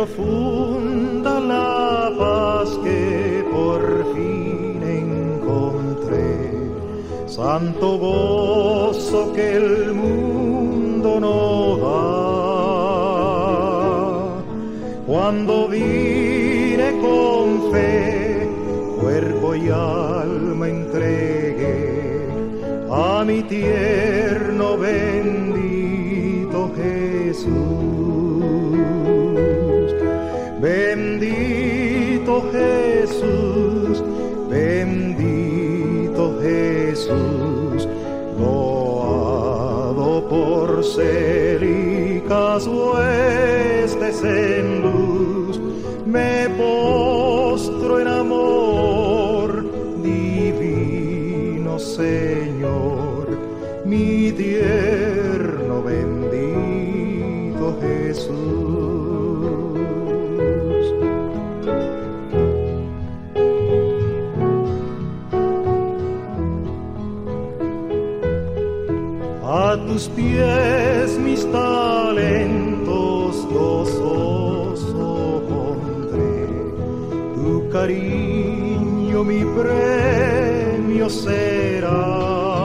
profunda la paz que por fin encontré, santo gozo que el mundo no da. Cuando vine con fe, cuerpo y alma entregué a mi tierno bendito Jesús. Bendito Jesús, bendito Jesús, loado por ser y casuestes en luz, me postro en amor, divino Señor, mi tierno bendito Jesús. A tus pies mis talentos gozoso pondré, tu cariño mi premio será.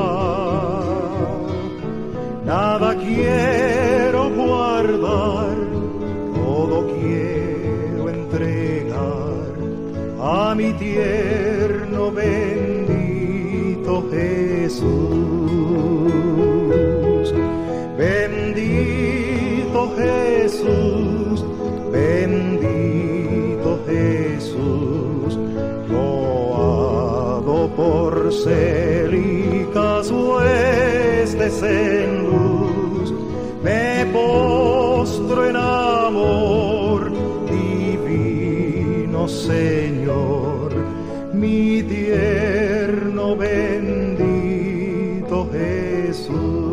Nada quiero guardar, todo quiero entregar a mi tierno bendito Jesús. Bendito Jesús, bendito Jesús, loado por ser y casuestes en luz, me postro en amor, divino Señor, mi tierno bendito Jesús.